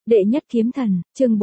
Đệ nhất kiếm thần, chương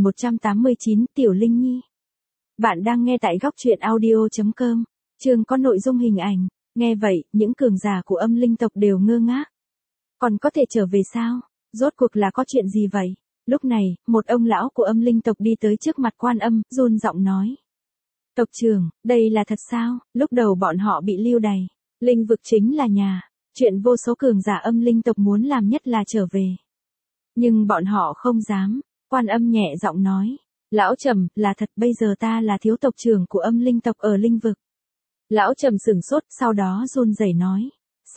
4189, Tiểu Linh Nhi. Bạn đang nghe tại góc truyện audio.com. Chương có nội dung hình ảnh. Nghe vậy, những cường giả của âm linh tộc đều ngơ ngác. Còn có thể trở về sao? Rốt cuộc là có chuyện gì vậy? Lúc này, một ông lão của âm linh tộc đi tới trước mặt Quan Âm, run giọng nói. Tộc trưởng, đây là thật sao? Lúc đầu bọn họ bị lưu đày. Linh vực chính là nhà. Chuyện vô số cường giả âm linh tộc muốn làm nhất là trở về. Nhưng bọn họ không dám. Quan Âm nhẹ giọng nói. Lão Trầm, là thật, bây giờ ta là thiếu tộc trưởng của âm linh tộc ở linh vực. Lão Trầm sửng sốt, sau đó run rẩy nói.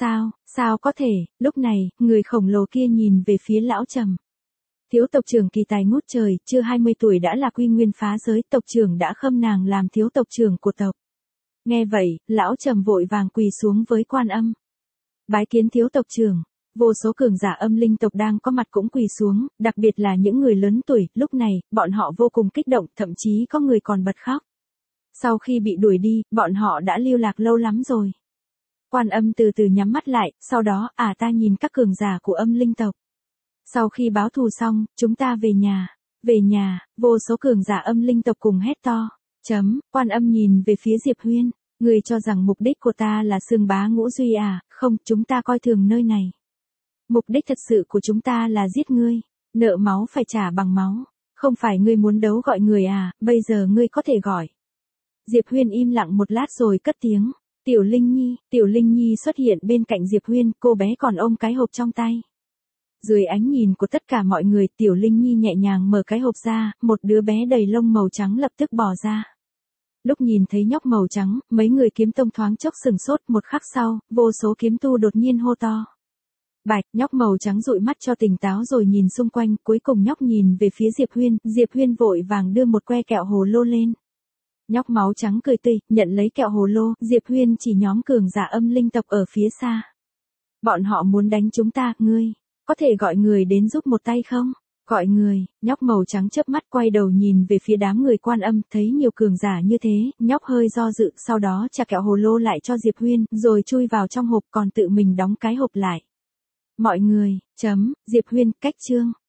Sao có thể? Lúc này, người khổng lồ kia nhìn về phía Lão Trầm. Thiếu tộc trưởng kỳ tài ngút trời, chưa 20 tuổi đã là quy nguyên phá giới, tộc trưởng đã khâm nàng làm thiếu tộc trưởng của tộc. Nghe vậy, Lão Trầm vội vàng quỳ xuống với Quan Âm. Bái kiến thiếu tộc trưởng. Vô số cường giả âm linh tộc đang có mặt cũng quỳ xuống, đặc biệt là những người lớn tuổi, lúc này, bọn họ vô cùng kích động, thậm chí có người còn bật khóc. Sau khi bị đuổi đi, bọn họ đã lưu lạc lâu lắm rồi. Quan Âm từ từ nhắm mắt lại, sau đó, ta nhìn các cường giả của âm linh tộc. Sau khi báo thù xong, chúng ta về nhà, vô số cường giả âm linh tộc cùng hét to. Quan Âm nhìn về phía Diệp Huyên, người cho rằng mục đích của ta là xương bá ngũ duy à, không, chúng ta coi thường nơi này. Mục đích thật sự của chúng ta là giết ngươi, nợ máu phải trả bằng máu, không phải ngươi muốn đấu gọi người à, bây giờ ngươi có thể gọi. Diệp Huyên im lặng một lát rồi cất tiếng, Tiểu Linh Nhi xuất hiện bên cạnh Diệp Huyên, cô bé còn ôm cái hộp trong tay. Dưới ánh nhìn của tất cả mọi người, Tiểu Linh Nhi nhẹ nhàng mở cái hộp ra, một đứa bé đầy lông màu trắng lập tức bò ra. Lúc nhìn thấy nhóc màu trắng, mấy người kiếm tông thoáng chốc sừng sốt, một khắc sau, vô số kiếm tu đột nhiên hô to. Bạch, nhóc màu trắng dụi mắt cho tỉnh táo rồi nhìn xung quanh, cuối cùng nhóc nhìn về phía Diệp Huyên vội vàng đưa một que kẹo hồ lô lên. Nhóc máu trắng cười tươi, nhận lấy kẹo hồ lô, Diệp Huyên chỉ nhóm cường giả âm linh tộc ở phía xa. Bọn họ muốn đánh chúng ta, ngươi, có thể gọi người đến giúp một tay không? Gọi người, nhóc màu trắng chớp mắt quay đầu nhìn về phía đám người Quan Âm, thấy nhiều cường giả như thế, nhóc hơi do dự, sau đó trả kẹo hồ lô lại cho Diệp Huyên, rồi chui vào trong hộp còn tự mình đóng cái hộp lại. Mọi người, Diệp Huyên, cách chương.